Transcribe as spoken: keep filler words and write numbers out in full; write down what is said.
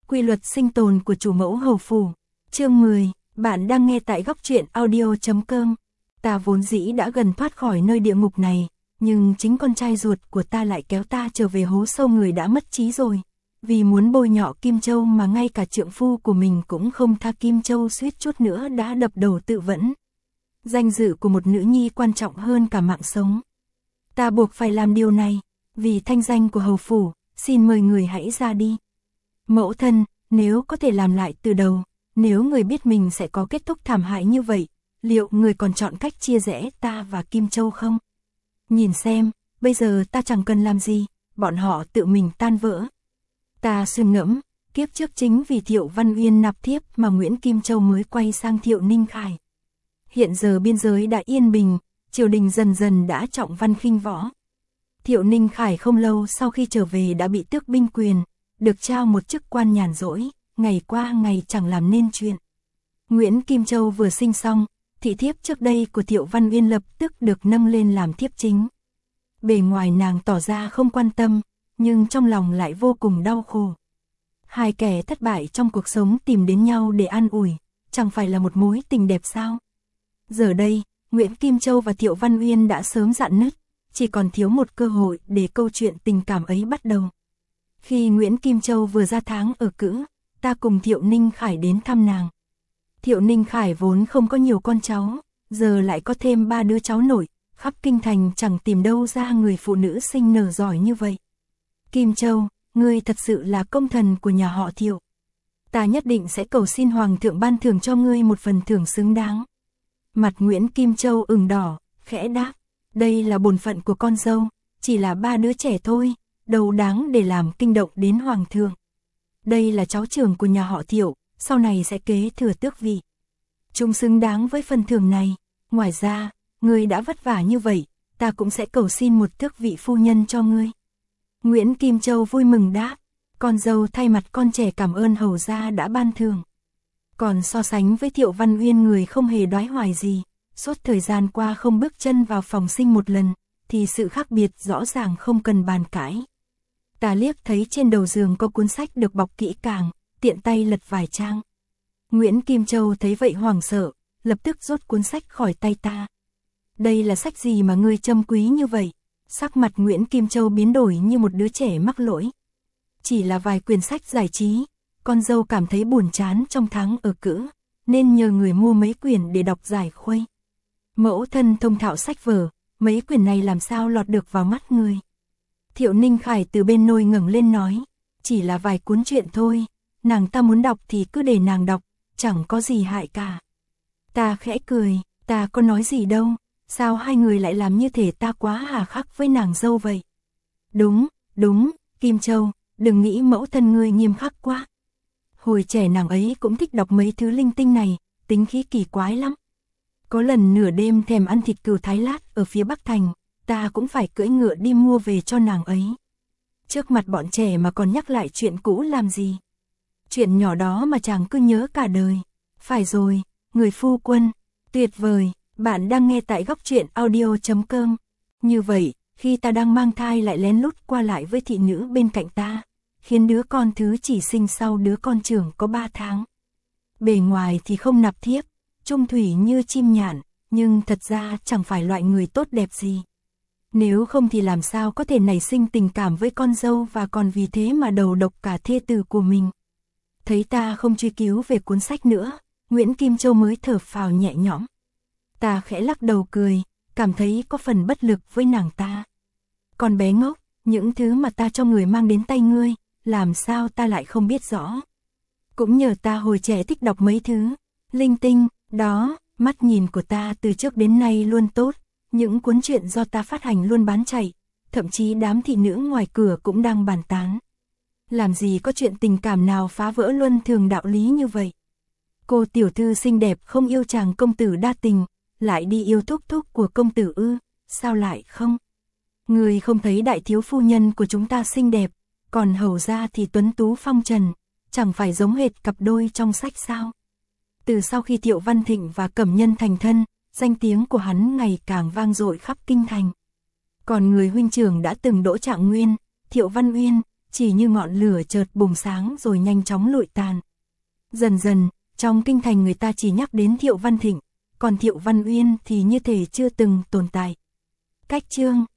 Quy luật sinh tồn của chủ mẫu hầu phủ. Chương mười, bạn đang nghe tại góc truyện audio chấm com. Ta vốn dĩ đã gần thoát khỏi nơi địa ngục này, nhưng chính con trai ruột của ta lại kéo ta trở về hố sâu người đã mất trí rồi. Vì muốn bôi nhọ Kim Châu mà ngay cả trượng phu của mình cũng không tha. Kim Châu suýt chút nữa đã đập đầu tự vẫn. Danh dự của một nữ nhi quan trọng hơn cả mạng sống. Ta buộc phải làm điều này, vì thanh danh của hầu phủ, xin mời người hãy ra đi. Mẫu thân, nếu có thể làm lại từ đầu, nếu người biết mình sẽ có kết thúc thảm hại như vậy, liệu người còn chọn cách chia rẽ ta và Kim Châu không? Nhìn xem, bây giờ ta chẳng cần làm gì, bọn họ tự mình tan vỡ. Ta suy ngẫm, kiếp trước chính vì Thiệu Văn Uyên nạp thiếp mà Nguyễn Kim Châu mới quay sang Thiệu Ninh Khải. Hiện giờ biên giới đã yên bình, triều đình dần dần đã trọng văn khinh võ. Thiệu Ninh Khải không lâu sau khi trở về đã bị tước binh quyền, được trao một chức quan nhàn rỗi, ngày qua ngày chẳng làm nên chuyện. Nguyễn Kim Châu vừa sinh xong, thị thiếp trước đây của Thiệu Văn Uyên lập tức được nâng lên làm thiếp chính. Bề ngoài nàng tỏ ra không quan tâm, nhưng trong lòng lại vô cùng đau khổ. Hai kẻ thất bại trong cuộc sống tìm đến nhau để an ủi, chẳng phải là một mối tình đẹp sao? Giờ đây, Nguyễn Kim Châu và Thiệu Văn Uyên đã sớm rạn nứt, chỉ còn thiếu một cơ hội để câu chuyện tình cảm ấy bắt đầu. Khi Nguyễn Kim Châu vừa ra tháng ở cữ, ta cùng Thiệu Ninh Khải đến thăm nàng. Thiệu Ninh Khải vốn không có nhiều con cháu, giờ lại có thêm ba đứa cháu nội, khắp kinh thành chẳng tìm đâu ra người phụ nữ sinh nở giỏi như vậy. Kim Châu, ngươi thật sự là công thần của nhà họ Thiệu. Ta nhất định sẽ cầu xin Hoàng thượng ban thưởng cho ngươi một phần thưởng xứng đáng. Mặt Nguyễn Kim Châu ửng đỏ, khẽ đáp, đây là bổn phận của con dâu, chỉ là ba đứa trẻ thôi, đâu đáng để làm kinh động đến Hoàng thượng. Đây là cháu trưởng của nhà họ Thiệu, sau này sẽ kế thừa tước vị. Chúng xứng đáng với phần thưởng này, ngoài ra, ngươi đã vất vả như vậy, ta cũng sẽ cầu xin một tước vị phu nhân cho ngươi. Nguyễn Kim Châu vui mừng đáp, con dâu thay mặt con trẻ cảm ơn hầu gia đã ban thưởng. Còn so sánh với Thiệu Văn Uyên người không hề đoái hoài gì, suốt thời gian qua không bước chân vào phòng sinh một lần, thì sự khác biệt rõ ràng không cần bàn cãi. Ta liếc thấy trên đầu giường có cuốn sách được bọc kỹ càng, tiện tay lật vài trang. Nguyễn Kim Châu thấy vậy hoảng sợ, lập tức rút cuốn sách khỏi tay ta. Đây là sách gì mà ngươi trân quý như vậy? Sắc mặt Nguyễn Kim Châu biến đổi như một đứa trẻ mắc lỗi. Chỉ là vài quyển sách giải trí, con dâu cảm thấy buồn chán trong tháng ở cữ, nên nhờ người mua mấy quyển để đọc giải khuây. Mẫu thân thông thạo sách vở, mấy quyển này làm sao lọt được vào mắt người? Thiệu Ninh Khải từ bên nôi ngẩng lên nói, chỉ là vài cuốn truyện thôi, nàng ta muốn đọc thì cứ để nàng đọc, chẳng có gì hại cả. Ta khẽ cười, ta có nói gì đâu, sao hai người lại làm như thể ta quá hà khắc với nàng dâu vậy? Đúng, đúng, Kim Châu, đừng nghĩ mẫu thân ngươi nghiêm khắc quá. Hồi trẻ nàng ấy cũng thích đọc mấy thứ linh tinh này, tính khí kỳ quái lắm. Có lần nửa đêm thèm ăn thịt cừu Thái Lát ở phía Bắc Thành, ta cũng phải cưỡi ngựa đi mua về cho nàng ấy. Trước mặt bọn trẻ mà còn nhắc lại chuyện cũ làm gì? Chuyện nhỏ đó mà chàng cứ nhớ cả đời. Phải rồi, người phu quân, tuyệt vời, bạn đang nghe tại góc truyện audio chấm com. Như vậy, khi ta đang mang thai lại lén lút qua lại với thị nữ bên cạnh ta, khiến đứa con thứ chỉ sinh sau đứa con trưởng có ba tháng. Bề ngoài thì không nạp thiếp, trung thủy như chim nhạn, nhưng thật ra chẳng phải loại người tốt đẹp gì. Nếu không thì làm sao có thể nảy sinh tình cảm với con dâu và còn vì thế mà đầu độc cả thê tử của mình. Thấy ta không truy cứu về cuốn sách nữa, Nguyễn Kim Châu mới thở phào nhẹ nhõm. Ta khẽ lắc đầu cười, cảm thấy có phần bất lực với nàng ta. Con bé ngốc, những thứ mà ta cho người mang đến tay ngươi, làm sao ta lại không biết rõ. Cũng nhờ ta hồi trẻ thích đọc mấy thứ linh tinh, đó, mắt nhìn của ta từ trước đến nay luôn tốt, những cuốn truyện do ta phát hành luôn bán chạy, thậm chí đám thị nữ ngoài cửa cũng đang bàn tán. Làm gì có chuyện tình cảm nào phá vỡ luân thường đạo lý như vậy. Cô tiểu thư xinh đẹp không yêu chàng công tử đa tình, lại đi yêu thúc thúc của công tử ư, sao lại không? Người không thấy đại thiếu phu nhân của chúng ta xinh đẹp, còn hầu ra thì tuấn tú phong trần, chẳng phải giống hệt cặp đôi trong sách sao? Từ sau khi Thiệu Văn Thịnh và Cẩm Nhân thành thân, danh tiếng của hắn ngày càng vang dội khắp kinh thành. Còn người huynh trưởng đã từng đỗ Trạng Nguyên, Thiệu Văn Uyên, chỉ như ngọn lửa chợt bùng sáng rồi nhanh chóng lụi tàn. Dần dần, trong kinh thành người ta chỉ nhắc đến Thiệu Văn Thịnh, còn Thiệu Văn Uyên thì như thể chưa từng tồn tại. Cách chương